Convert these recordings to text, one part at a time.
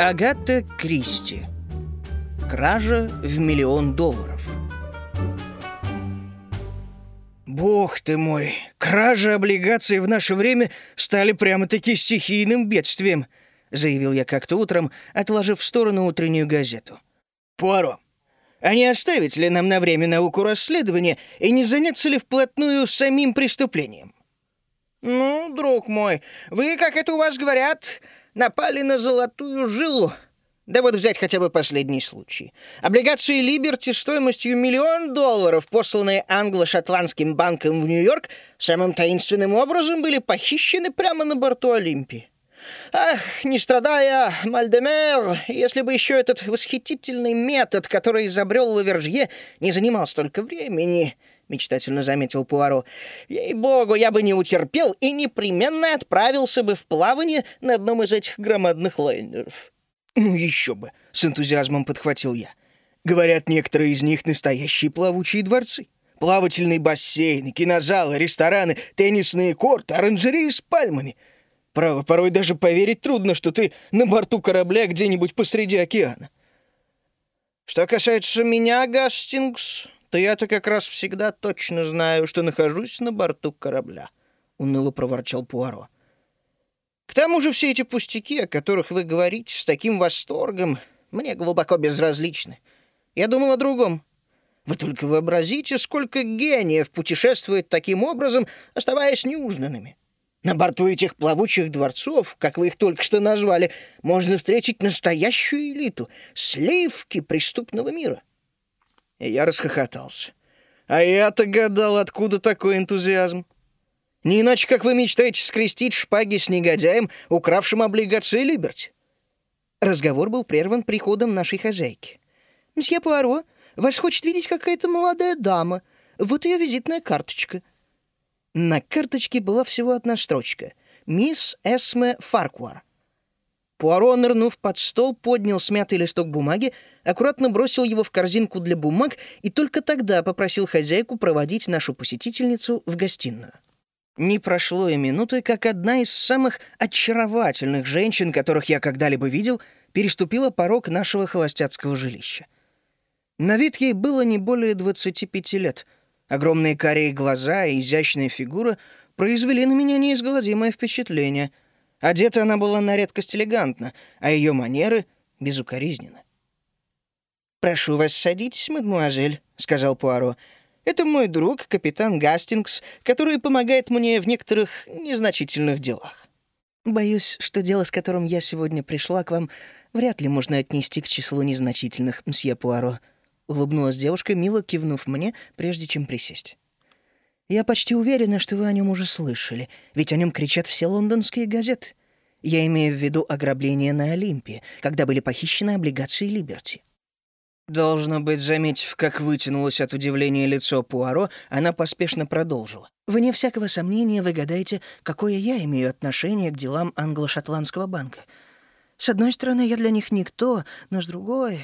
Агата Кристи. Кража в $1 миллион. Бог ты мой, кража облигаций в наше время стали прямо-таки стихийным бедствием, заявил я как-то утром, отложив в сторону утреннюю газету. Пуаро, а не оставить ли нам на время науку расследования и не заняться ли вплотную самим преступлением? Ну, друг мой, вы, как это у вас говорят, напали на золотую жилу. Да вот взять хотя бы последний случай. Облигации Либерти стоимостью $1 миллион, посланные англо-шотландским банком в Нью-Йорк, самым таинственным образом были похищены прямо на борту Олимпии. Ах, не страдая, Мальдемер, если бы еще этот восхитительный метод, который изобрел Лавержье, не занимал столько времени, мечтательно заметил Пуаро, ей-богу, я бы не утерпел и непременно отправился бы в плавание на одном из этих громадных лайнеров. «Еще бы!» — с энтузиазмом подхватил я. «Говорят, некоторые из них настоящие плавучие дворцы. Плавательные бассейны, кинозалы, рестораны, теннисные корты, оранжереи с пальмами. Право, порой даже поверить трудно, что ты на борту корабля где-нибудь посреди океана». «Что касается меня, Гастингс, то я-то как раз всегда точно знаю, что нахожусь на борту корабля», — уныло проворчал Пуаро. «К тому же все эти пустяки, о которых вы говорите с таким восторгом, мне глубоко безразличны. Я думал о другом. Вы только вообразите, сколько гениев путешествует таким образом, оставаясь неузнанными. На борту этих плавучих дворцов, как вы их только что назвали, можно встретить настоящую элиту, сливки преступного мира». И я расхохотался. А я-то гадал, откуда такой энтузиазм. Не иначе, как вы мечтаете скрестить шпаги с негодяем, укравшим облигации Либерти. Разговор был прерван приходом нашей хозяйки. «Мсье Пуаро, вас хочет видеть какая-то молодая дама. Вот ее визитная карточка». На карточке была всего одна строчка. «Мисс Эсме Фаркуар». Пуаро, нырнув под стол, поднял смятый листок бумаги, аккуратно бросил его в корзинку для бумаг и только тогда попросил хозяйку проводить нашу посетительницу в гостиную. Не прошло и минуты, как одна из самых очаровательных женщин, которых я когда-либо видел, переступила порог нашего холостяцкого жилища. На вид ей было не более 25 лет. Огромные карие глаза и изящная фигура произвели на меня неизгладимое впечатление. Одета она была на редкость элегантно, а ее манеры — безукоризненно. «Прошу вас, садитесь, мадемуазель», — сказал Пуаро. «Это мой друг, капитан Гастингс, который помогает мне в некоторых незначительных делах». «Боюсь, что дело, с которым я сегодня пришла к вам, вряд ли можно отнести к числу незначительных, мсье Пуаро», — улыбнулась девушка, мило кивнув мне, прежде чем присесть. «Я почти уверена, что вы о нем уже слышали, ведь о нем кричат все лондонские газеты. Я имею в виду ограбление на Олимпии, когда были похищены облигации Либерти». Должно быть, заметив, как вытянулось от удивления лицо Пуаро, она поспешно продолжила. «Вне всякого сомнения вы гадаете, какое я имею отношение к делам англо-шотландского банка. С одной стороны, я для них никто, но с другой...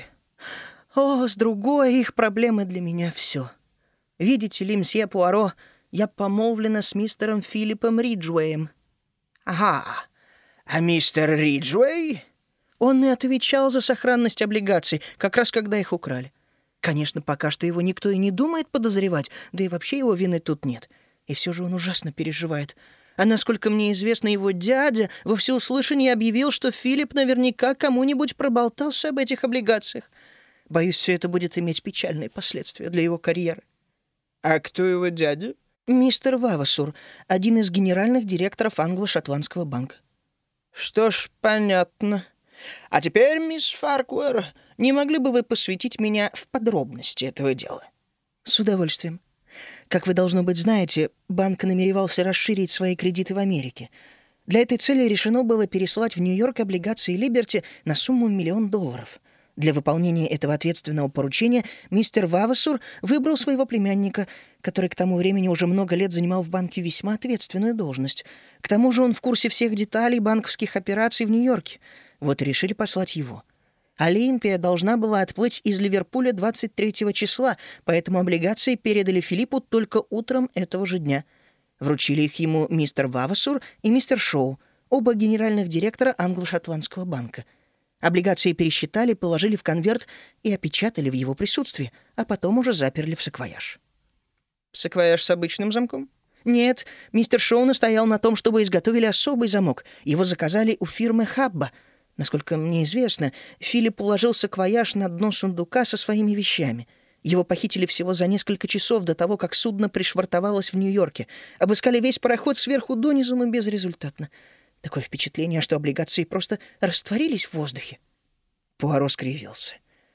с другой их проблемы для меня все. Видите ли, мсье Пуаро, я помолвлена с мистером Филиппом Риджуэем». «Ага, а мистер Риджуэй?» Он и отвечал за сохранность облигаций, как раз когда их украли. Конечно, пока что его никто и не думает подозревать, да и вообще его вины тут нет. И все же он ужасно переживает. А насколько мне известно, его дядя во всеуслышание объявил, что Филипп наверняка кому-нибудь проболтался об этих облигациях. Боюсь, все это будет иметь печальные последствия для его карьеры. «А кто его дядя?» «Мистер Вавасур, один из генеральных директоров англо-шотландского банка». «Что ж, понятно. А теперь, мисс Фаркуэр, не могли бы вы посвятить меня в подробности этого дела?» «С удовольствием. Как вы, должно быть, знаете, банк намеревался расширить свои кредиты в Америке. Для этой цели решено было переслать в Нью-Йорк облигации Либерти на сумму $1 миллион. Для выполнения этого ответственного поручения мистер Вавасур выбрал своего племянника, который к тому времени уже много лет занимал в банке весьма ответственную должность. К тому же он в курсе всех деталей банковских операций в Нью-Йорке. Вот и решили послать его. Олимпия должна была отплыть из Ливерпуля 23 числа, поэтому облигации передали Филиппу только утром этого же дня. Вручили их ему мистер Вавасур и мистер Шоу, оба генеральных директора англо-шотландского банка. Облигации пересчитали, положили в конверт и опечатали в его присутствии, а потом уже заперли в саквояж. Саквояж с обычным замком? Нет, мистер Шоу настоял на том, чтобы изготовили особый замок. Его заказали у фирмы Хабба. Насколько мне известно, Филипп уложил саквояж на дно сундука со своими вещами. Его похитили всего за несколько часов до того, как судно пришвартовалось в Нью-Йорке. Обыскали весь пароход сверху донизу, но безрезультатно. Такое впечатление, что облигации просто растворились в воздухе. Пуаро скривился.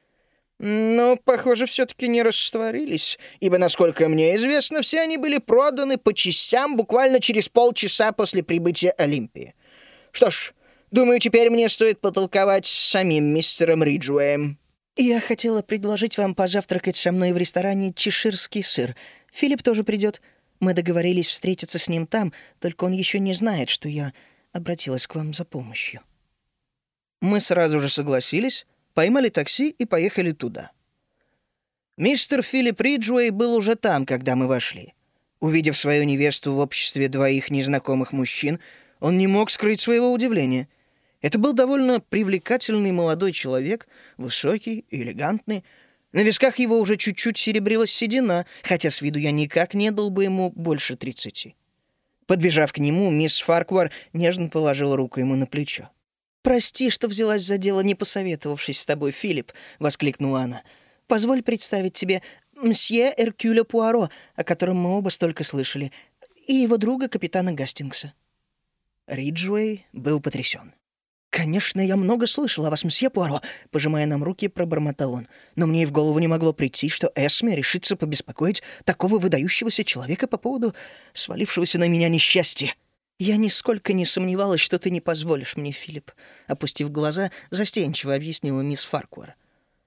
Но, похоже, все-таки не растворились, ибо, насколько мне известно, все они были проданы по частям буквально через полчаса после прибытия Олимпии. Что ж, думаю, теперь мне стоит потолковать с самим мистером Риджуэем. Я хотела предложить вам позавтракать со мной в ресторане «Чеширский сыр». Филипп тоже придет. Мы договорились встретиться с ним там, только он еще не знает, что я обратилась к вам за помощью. Мы сразу же согласились, поймали такси и поехали туда. Мистер Филипп Риджуэй был уже там, когда мы вошли. Увидев свою невесту в обществе двоих незнакомых мужчин, он не мог скрыть своего удивления. Это был довольно привлекательный молодой человек, высокий и элегантный. На висках его уже чуть-чуть серебрилась седина, хотя с виду я никак не дал бы ему больше 30. Подбежав к нему, мисс Фарквар нежно положила руку ему на плечо. «Прости, что взялась за дело, не посоветовавшись с тобой, Филипп», — воскликнула она. «Позволь представить тебе мсье Эркюля Пуаро, о котором мы оба столько слышали, и его друга, капитана Гастингса». Риджуэй был потрясен. «Конечно, я много слышал о вас, мсье Пуаро», — пожимая нам руки, пробормотал он. «Но мне и в голову не могло прийти, что Эсме решится побеспокоить такого выдающегося человека по поводу свалившегося на меня несчастья». «Я нисколько не сомневалась, что ты не позволишь мне, Филипп», — опустив глаза, застенчиво объяснила мисс Фарквар.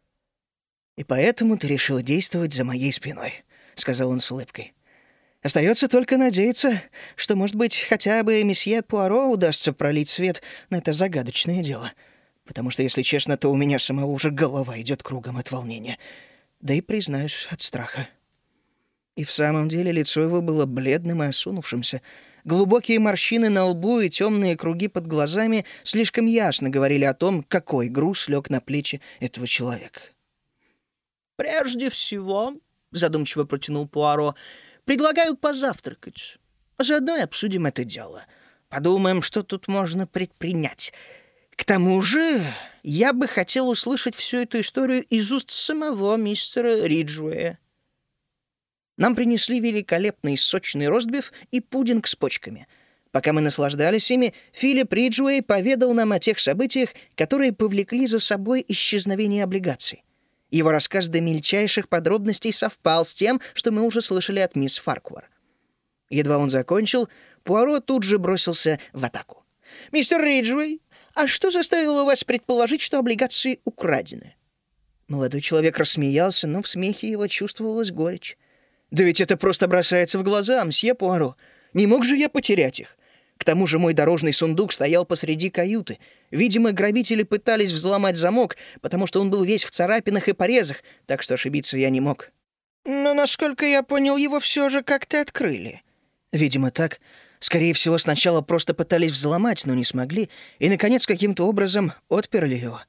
«И поэтому ты решила действовать за моей спиной», — сказал он с улыбкой. «Остается только надеяться, что, может быть, хотя бы месье Пуаро удастся пролить свет на это загадочное дело. Потому что, если честно, то у меня самого уже голова идет кругом от волнения. Да и, признаюсь, от страха». И в самом деле лицо его было бледным и осунувшимся. Глубокие морщины на лбу и темные круги под глазами слишком ясно говорили о том, какой груз лег на плечи этого человека. «Прежде всего, — задумчиво протянул Пуаро, — предлагаю позавтракать. Заодно и обсудим это дело. Подумаем, что тут можно предпринять. К тому же я бы хотел услышать всю эту историю из уст самого мистера Риджуэя». Нам принесли великолепный сочный ростбиф и пудинг с почками. Пока мы наслаждались ими, Филипп Риджуэй поведал нам о тех событиях, которые повлекли за собой исчезновение облигаций. Его рассказ до мельчайших подробностей совпал с тем, что мы уже слышали от мисс Фарквар. Едва он закончил, Пуаро тут же бросился в атаку. «Мистер Риджуэй, а что заставило вас предположить, что облигации украдены?» Молодой человек рассмеялся, но в смехе его чувствовалась горечь. «Да ведь это просто бросается в глаза, мсье Пуаро. Не мог же я потерять их? К тому же мой дорожный сундук стоял посреди каюты. Видимо, грабители пытались взломать замок, потому что он был весь в царапинах и порезах, так что ошибиться я не мог. Но, насколько я понял, его все же как-то открыли». «Видимо, так. Скорее всего, сначала просто пытались взломать, но не смогли, и, наконец, каким-то образом отперли его».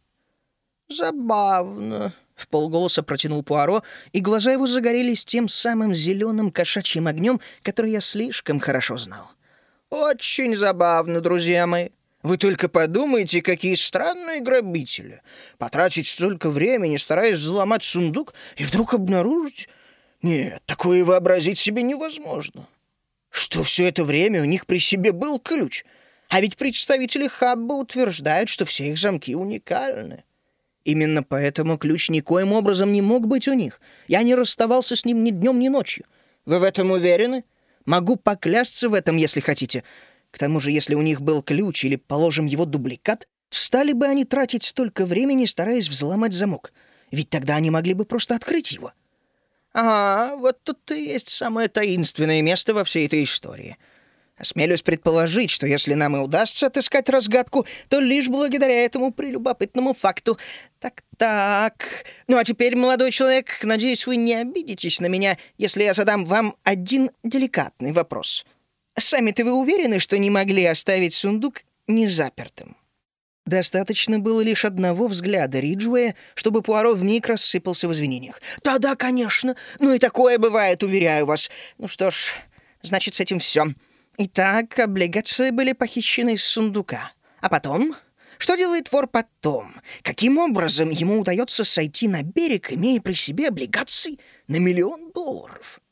«Забавно», — вполголоса протянул Пуаро, и глаза его загорелись тем самым зеленым кошачьим огнем, который я слишком хорошо знал. «Очень забавно, друзья мои. Вы только подумайте, какие странные грабители. Потратить столько времени, стараясь взломать сундук, и вдруг обнаружить... Нет, такое вообразить себе невозможно. Что все это время у них при себе был ключ. А ведь представители Хабба утверждают, что все их замки уникальны. Именно поэтому ключ никоим образом не мог быть у них. Я не расставался с ним ни днем, ни ночью. Вы в этом уверены? Могу поклясться в этом, если хотите. К тому же, если у них был ключ или, положим, его дубликат, стали бы они тратить столько времени, стараясь взломать замок. Ведь тогда они могли бы просто открыть его. Ага, вот тут и есть самое таинственное место во всей этой истории. Осмелюсь предположить, что если нам и удастся отыскать разгадку, то лишь благодаря этому прелюбопытному факту. Так. Ну а теперь, молодой человек, надеюсь, вы не обидитесь на меня, если я задам вам один деликатный вопрос. Сами-то вы уверены, что не могли оставить сундук незапертым? Достаточно было лишь одного взгляда Риджуэя, чтобы Пуаро вмиг рассыпался в извинениях. «Да-да, конечно. Ну и такое бывает, уверяю вас. Ну что ж, значит, с этим все. Итак, облигации были похищены из сундука. А потом? Что делает вор потом? Каким образом ему удается сойти на берег, имея при себе облигации на $1 000 000?»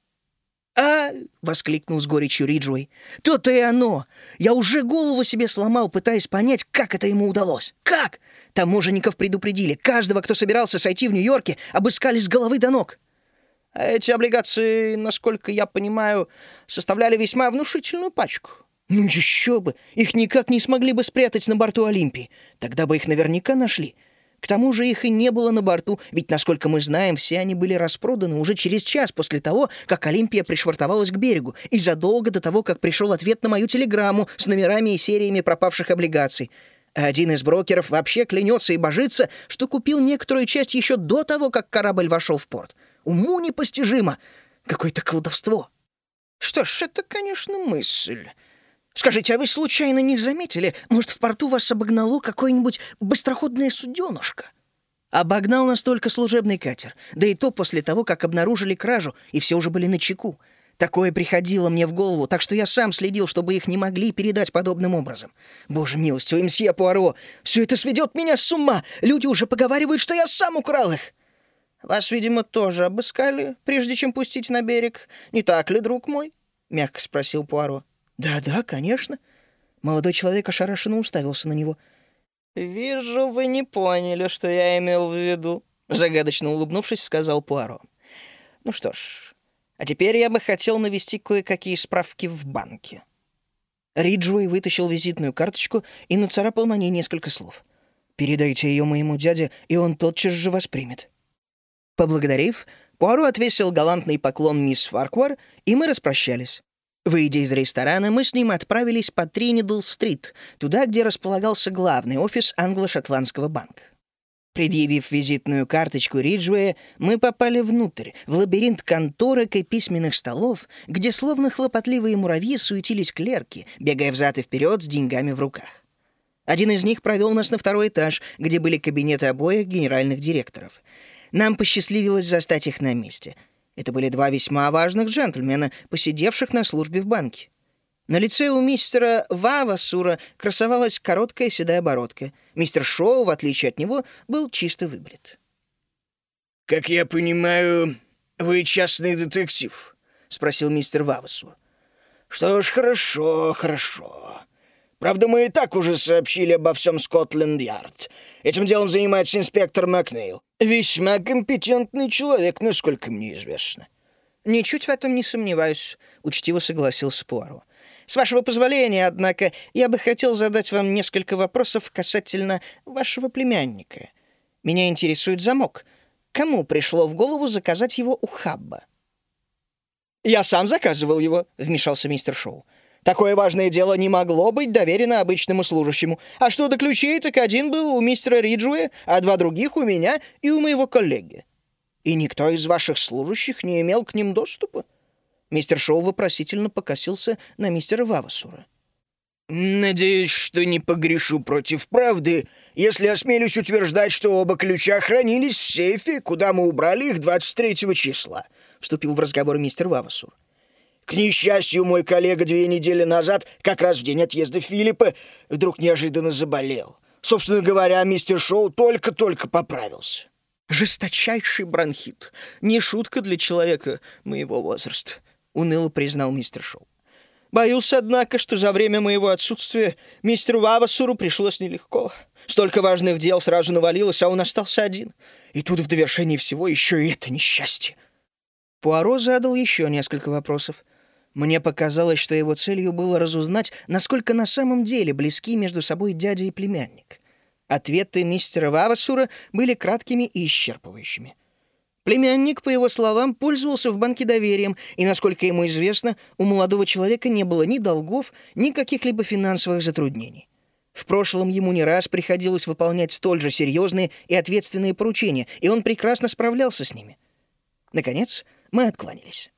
«А!» — воскликнул с горечью Риджуэй. «То-то и оно! Я уже голову себе сломал, пытаясь понять, как это ему удалось. Как? Таможенников предупредили. Каждого, кто собирался сойти в Нью-Йорке, обыскали с головы до ног. А эти облигации, насколько я понимаю, составляли весьма внушительную пачку. Ну еще бы! Их никак не смогли бы спрятать на борту Олимпии. Тогда бы их наверняка нашли. К тому же их и не было на борту, ведь, насколько мы знаем, все они были распроданы уже через час после того, как Олимпия пришвартовалась к берегу, и задолго до того, как пришел ответ на мою телеграмму с номерами и сериями пропавших облигаций. А один из брокеров вообще клянется и божится, что купил некоторую часть еще до того, как корабль вошел в порт. Уму непостижимо! Какое-то колдовство! Что ж, это, конечно, мысль. Скажите, а вы случайно не заметили, может, в порту вас обогнало какое-нибудь быстроходное суденышко? Обогнал нас только служебный катер, да и то после того, как обнаружили кражу, и все уже были начеку. Такое приходило мне в голову, так что я сам следил, чтобы их не могли передать подобным образом. Боже милостивый, мсье Пуаро, все это сведет меня с ума. Люди уже поговаривают, что я сам украл их. Вас, видимо, тоже обыскали, прежде чем пустить на берег. Не так ли, друг мой? Мягко спросил Пуаро. «Да-да, конечно». Молодой человек ошарашенно уставился на него. «Вижу, вы не поняли, что я имел в виду», — загадочно улыбнувшись, сказал Пуаро. «Ну что ж, а теперь я бы хотел навести кое-какие справки в банке». Риджуэй вытащил визитную карточку и нацарапал на ней несколько слов. «Передайте ее моему дяде, и он тотчас же воспримет». Поблагодарив, Пуаро отвесил галантный поклон мисс Фарквар, и мы распрощались. Выйдя из ресторана, мы с ним отправились по Тринидл-стрит, туда, где располагался главный офис англо-шотландского банка. Предъявив визитную карточку Риджуэя, мы попали внутрь, в лабиринт конторок и письменных столов, где словно хлопотливые муравьи суетились клерки, бегая взад и вперед с деньгами в руках. Один из них провел нас на второй этаж, где были кабинеты обоих генеральных директоров. Нам посчастливилось застать их на месте — это были два весьма важных джентльмена, посидевших на службе в банке. На лице у мистера Вавасура красовалась короткая седая бородка. Мистер Шоу, в отличие от него, был чисто выбрит. «Как я понимаю, вы частный детектив?» — спросил мистер Вавасур. «Что ж, хорошо, хорошо. Правда, мы и так уже сообщили обо всем Скотланд-Ярд. Этим делом занимается инспектор Макнейл. Весьма компетентный человек, насколько мне известно». «Ничуть в этом не сомневаюсь», — учтиво согласился Пуаро. «С вашего позволения, однако, я бы хотел задать вам несколько вопросов касательно вашего племянника. Меня интересует замок. Кому пришло в голову заказать его у Хабба?» «Я сам заказывал его», — вмешался мистер Шоу. «Такое важное дело не могло быть доверено обычному служащему. А что до ключей, так один был у мистера Риджуэя, а два других у меня и у моего коллеги. И никто из ваших служащих не имел к ним доступа?» Мистер Шоу вопросительно покосился на мистера Вавасура. «Надеюсь, что не погрешу против правды, если осмелюсь утверждать, что оба ключа хранились в сейфе, куда мы убрали их 23 числа», — вступил в разговор мистер Вавасур. «К несчастью, мой коллега 2 недели назад, как раз в день отъезда Филиппа, вдруг неожиданно заболел. Собственно говоря, мистер Шоу только-только поправился». «Жесточайший бронхит. Не шутка для человека моего возраста», — уныло признал мистер Шоу. «Боюсь, однако, что за время моего отсутствия мистеру Вавасуру пришлось нелегко. Столько важных дел сразу навалилось, а он остался один. И тут в довершении всего еще и это несчастье». Пуаро задал еще несколько вопросов. Мне показалось, что его целью было разузнать, насколько на самом деле близки между собой дядя и племянник. Ответы мистера Вавасура были краткими и исчерпывающими. Племянник, по его словам, пользовался в банке доверием, и, насколько ему известно, у молодого человека не было ни долгов, ни каких-либо финансовых затруднений. В прошлом ему не раз приходилось выполнять столь же серьезные и ответственные поручения, и он прекрасно справлялся с ними. Наконец, мы откланялись.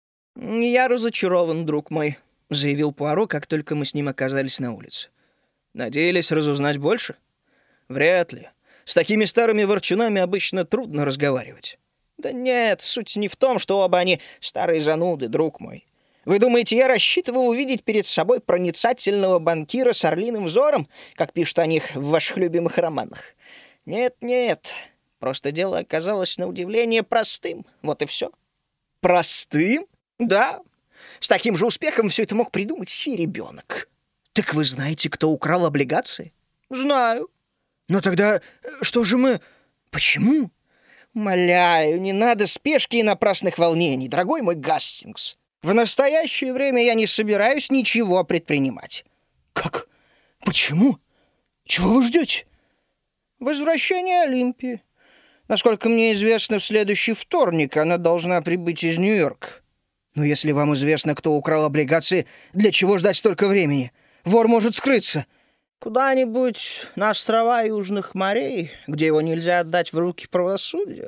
«Я разочарован, друг мой», — заявил Пуаро, как только мы с ним оказались на улице. Надеялись разузнать больше? Вряд ли. С такими старыми ворчунами обычно трудно разговаривать. Да нет, суть не в том, что оба они старые зануды, друг мой. Вы думаете, я рассчитывал увидеть перед собой проницательного банкира с орлиным взором, как пишут о них в ваших любимых романах? Нет. Просто дело оказалось на удивление простым. Вот и все. Простым? Да. С таким же успехом все это мог придумать сей ребенок. Так вы знаете, кто украл облигации? Знаю. Но тогда что же мы... Почему? Умоляю, не надо спешки и напрасных волнений, дорогой мой Гастингс. В настоящее время я не собираюсь ничего предпринимать. Как? Почему? Чего вы ждете? Возвращение Олимпии. Насколько мне известно, в следующий вторник она должна прибыть из Нью-Йорка. Но если вам известно, кто украл облигации, для чего ждать столько времени? Вор может скрыться. Куда-нибудь на острова Южных морей, где его нельзя отдать в руки правосудия?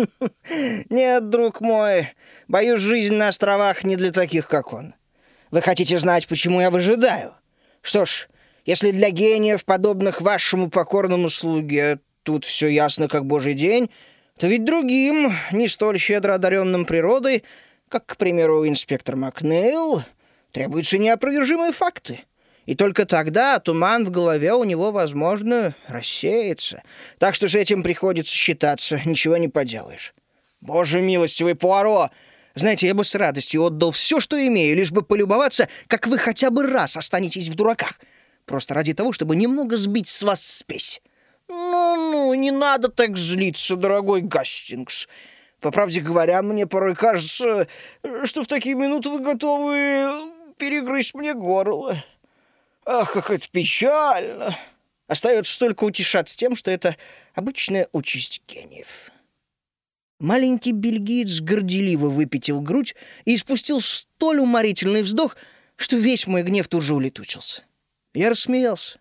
Нет, друг мой, боюсь, жизнь на островах не для таких, как он. Вы хотите знать, почему я выжидаю? Что ж, если для гениев, подобных вашему покорному слуге, тут все ясно, как божий день, то ведь другим, не столь щедро одаренным природой, как, к примеру, инспектор Макнейл, требуются неопровержимые факты. И только тогда туман в голове у него, возможно, рассеется. Так что с этим приходится считаться, ничего не поделаешь. Боже милостивый, Пуаро! Знаете, я бы с радостью отдал все, что имею, лишь бы полюбоваться, как вы хотя бы раз останетесь в дураках. Просто ради того, чтобы немного сбить с вас спесь. Ну, не надо так злиться, дорогой Гастингс. По правде говоря, мне порой кажется, что в такие минуты вы готовы перегрызть мне горло. Ах, как это печально! Остается только утешаться тем, что это обычная участь гениев. Маленький бельгиец горделиво выпятил грудь и испустил столь уморительный вздох, что весь мой гнев тут же улетучился. Я рассмеялся.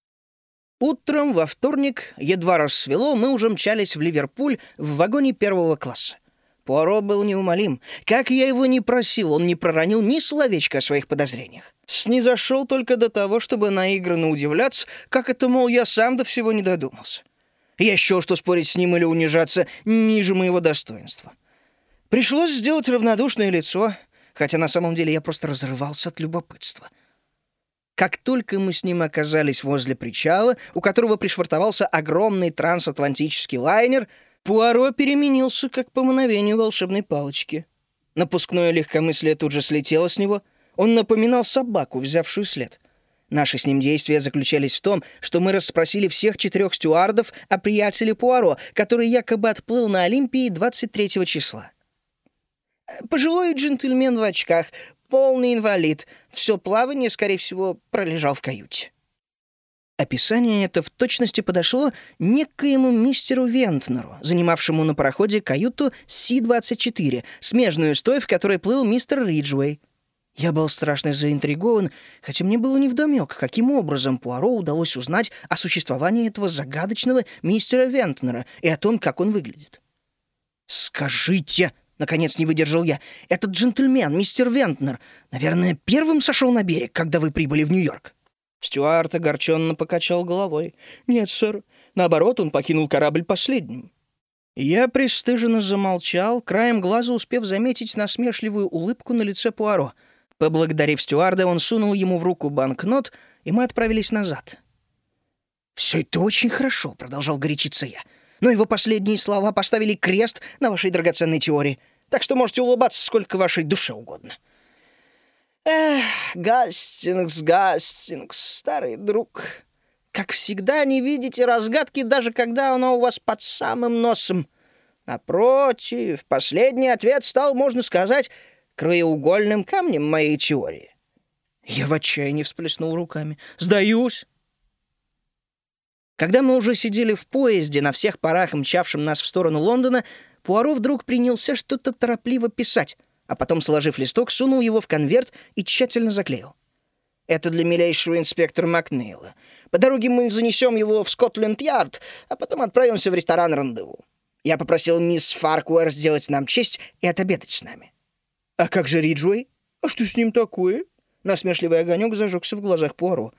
Утром во вторник, едва рассвело, мы уже мчались в Ливерпуль в вагоне первого класса. Пуаро был неумолим. Как я его ни просил, он не проронил ни словечка о своих подозрениях. Снизошел только до того, чтобы наигранно удивляться, как это, мол, я сам до всего не додумался. Я счел, что спорить с ним или унижаться ниже моего достоинства. Пришлось сделать равнодушное лицо, хотя на самом деле я просто разрывался от любопытства. Как только мы с ним оказались возле причала, у которого пришвартовался огромный трансатлантический лайнер, Пуаро переменился, как по мановению волшебной палочки. Напускное легкомыслие тут же слетело с него. Он напоминал собаку, взявшую след. Наши с ним действия заключались в том, что мы расспросили всех 4 стюардов о приятеле Пуаро, который якобы отплыл на Олимпии 23 числа. Пожилой джентльмен в очках, полный инвалид. Все плавание, скорее всего, пролежал в каюте. Описание это в точности подошло некоему мистеру Вентнеру, занимавшему на пароходе каюту Си-24, смежную с той, в которой плыл мистер Риджуэй. Я был страшно заинтригован, хотя мне было невдомёк, каким образом Пуаро удалось узнать о существовании этого загадочного мистера Вентнера и о том, как он выглядит. «Скажите!» — наконец не выдержал я. «Этот джентльмен, мистер Вентнер, наверное, первым сошел на берег, когда вы прибыли в Нью-Йорк?» Стюарт огорченно покачал головой. «Нет, сэр. Наоборот, он покинул корабль последним». Я пристыженно замолчал, краем глаза успев заметить насмешливую улыбку на лице Пуаро. Поблагодарив стюарда, он сунул ему в руку банкнот, и мы отправились назад. «Все это очень хорошо», — продолжал горячиться я. «Но его последние слова поставили крест на вашей драгоценной теории, так что можете улыбаться сколько вашей душе угодно». «Эх, Гастингс, старый друг. Как всегда, не видите разгадки, даже когда она у вас под самым носом. Напротив, последний ответ стал, можно сказать, краеугольным камнем моей теории». Я в отчаянии всплеснул руками. «Сдаюсь». Когда мы уже сидели в поезде, на всех парах мчавшем нас в сторону Лондона, Пуаро вдруг принялся что-то торопливо писать, а потом, сложив листок, сунул его в конверт и тщательно заклеил. «Это для милейшего инспектора Макнейла. По дороге мы занесем его в Скотленд-Ярд, а потом отправимся в ресторан «Рандеву». Я попросил мисс Фаркуэр сделать нам честь и отобедать с нами». «А как же Риджуэй? А что с ним такое?» Насмешливый огонек зажегся в глазах Пуаро.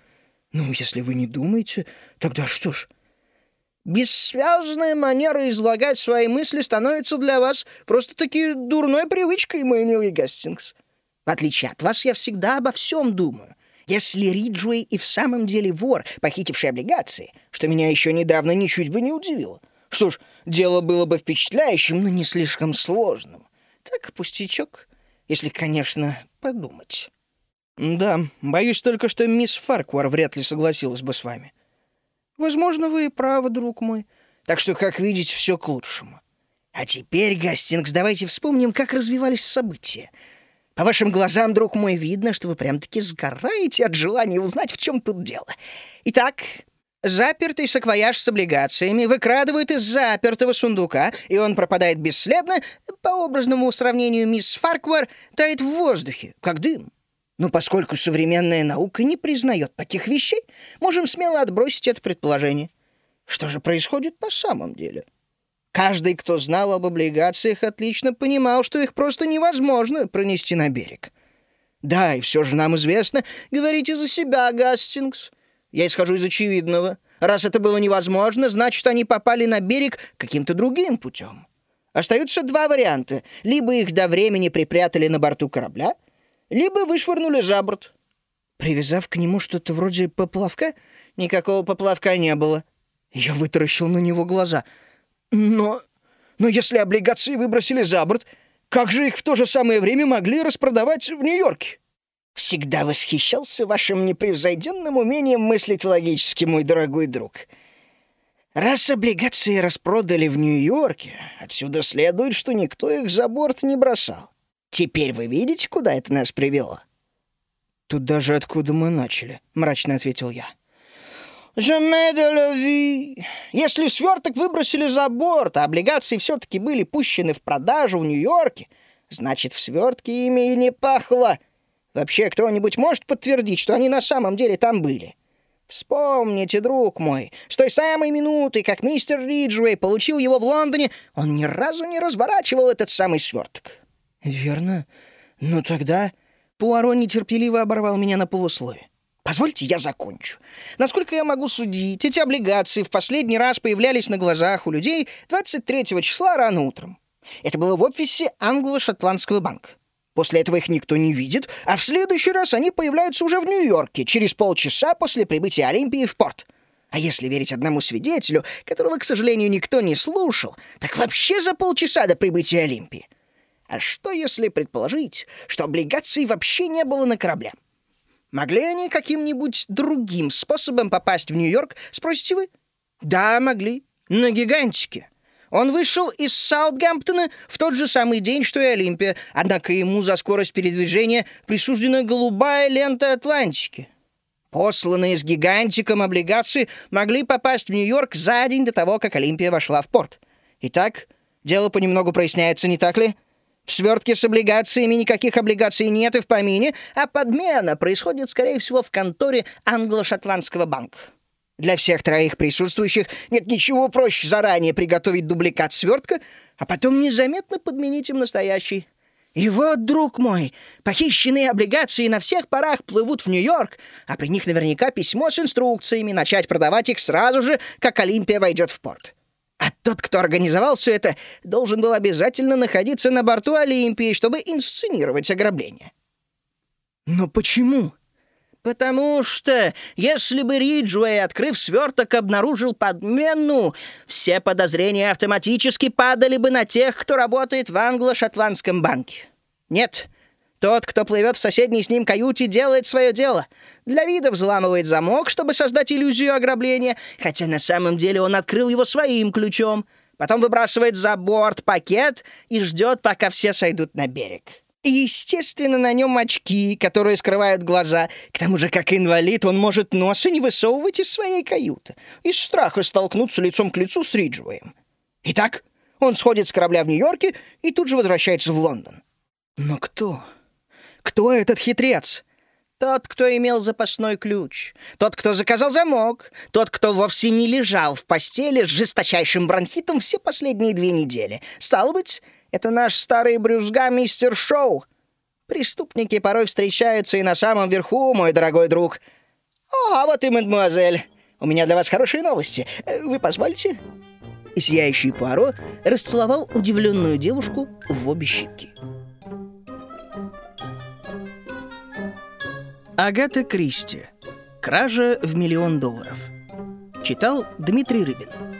Ну, если вы не думаете, тогда что ж? Бессвязная манера излагать свои мысли становится для вас просто-таки дурной привычкой, мой милый Гастингс. В отличие от вас, я всегда обо всем думаю. Если Риджуэй и в самом деле вор, похитивший облигации, что меня еще недавно ничуть бы не удивило, что ж, дело было бы впечатляющим, но не слишком сложным. Так, пустячок, если, конечно, подумать. Да, боюсь только, что мисс Фаркуар вряд ли согласилась бы с вами. Возможно, вы и правы, друг мой. Так что, как видите, все к лучшему. А теперь, Гастингс, давайте вспомним, как развивались события. По вашим глазам, друг мой, видно, что вы прям-таки сгораете от желания узнать, в чем тут дело. Итак, запертый саквояж с облигациями выкрадывают из запертого сундука, и он пропадает бесследно, по образному сравнению мисс Фаркуар, тает в воздухе, как дым. Но поскольку современная наука не признает таких вещей, можем смело отбросить это предположение. Что же происходит на самом деле? Каждый, кто знал об облигациях, отлично понимал, что их просто невозможно пронести на берег. Да, и все же нам известно, говорите за себя, Гастингс. Я исхожу из очевидного. Раз это было невозможно, значит, они попали на берег каким-то другим путем. Остаются два варианта. Либо их до времени припрятали на борту корабля, либо вышвырнули за борт. Привязав к нему что-то вроде поплавка? Никакого поплавка не было. Я вытаращил на него глаза. Но если облигации выбросили за борт, как же их в то же самое время могли распродавать в Нью-Йорке? Всегда восхищался вашим непревзойденным умением мыслить логически, мой дорогой друг. Раз облигации распродали в Нью-Йорке, отсюда следует, что никто их за борт не бросал. Теперь вы видите, куда это нас привело? Тут даже откуда мы начали, мрачно ответил я. «Jamais de la vie». Если сверток выбросили за борт, а облигации все-таки были пущены в продажу в Нью-Йорке, значит, в свертке ими и не пахло. Вообще, кто-нибудь может подтвердить, что они на самом деле там были? Вспомните, друг мой, с той самой минуты, как мистер Риджуэй получил его в Лондоне, он ни разу не разворачивал этот самый сверток. Верно. Но тогда Пуаро нетерпеливо оборвал меня на полуслове. Позвольте, я закончу. Насколько я могу судить, эти облигации в последний раз появлялись на глазах у людей 23 числа рано утром. Это было в офисе Англо-Шотландского банка. После этого их никто не видит, а в следующий раз они появляются уже в Нью-Йорке, через полчаса после прибытия Олимпии в порт. А если верить одному свидетелю, которого, к сожалению, никто не слушал, так вообще за полчаса до прибытия Олимпии. А что, если предположить, что облигаций вообще не было на корабле? Могли они каким-нибудь другим способом попасть в Нью-Йорк, спросите вы? Да, могли. На гигантике. Он вышел из Саутгемптона в тот же самый день, что и Олимпия, однако ему за скорость передвижения присуждена голубая лента Атлантики. Посланные с гигантиком облигации могли попасть в Нью-Йорк за день до того, как Олимпия вошла в порт. Итак, дело понемногу проясняется, не так ли? В свертке с облигациями никаких облигаций нет и в помине, а подмена происходит, скорее всего, в конторе Англо-Шотландского банка. Для всех троих присутствующих нет ничего проще заранее приготовить дубликат свертка, а потом незаметно подменить им настоящий. И вот, друг мой, похищенные облигации на всех парах плывут в Нью-Йорк, а при них наверняка письмо с инструкциями начать продавать их сразу же, как Олимпия войдет в порт. А тот, кто организовал все это, должен был обязательно находиться на борту Олимпии, чтобы инсценировать ограбление. Но почему? Потому что, если бы Риджуэй, открыв сверток, обнаружил подмену, все подозрения автоматически падали бы на тех, кто работает в Англо-Шотландском банке. Нет, тот, кто плывет в соседней с ним каюте, делает свое дело. Для вида взламывает замок, чтобы создать иллюзию ограбления, хотя на самом деле он открыл его своим ключом. Потом выбрасывает за борт пакет и ждет, пока все сойдут на берег. И, естественно, на нем очки, которые скрывают глаза. К тому же, как инвалид, он может носа не высовывать из своей каюты, из страха столкнуться лицом к лицу с Риджуэем. Итак, он сходит с корабля в Нью-Йорке и тут же возвращается в Лондон. Но кто? Кто этот хитрец? Тот, кто имел запасной ключ. Тот, кто заказал замок. Тот, кто вовсе не лежал в постели с жесточайшим бронхитом все последние 2 недели. Стало быть, это наш старый брюзга мистер Шоу. Преступники порой встречаются и на самом верху, мой дорогой друг. А вот и мадемуазель. У меня для вас хорошие новости. Вы позволите?» И сияющий Пуаро расцеловал удивленную девушку в обе щеки. Агата Кристи. Кража в $1 000 000. Читал Дмитрий Рыбин.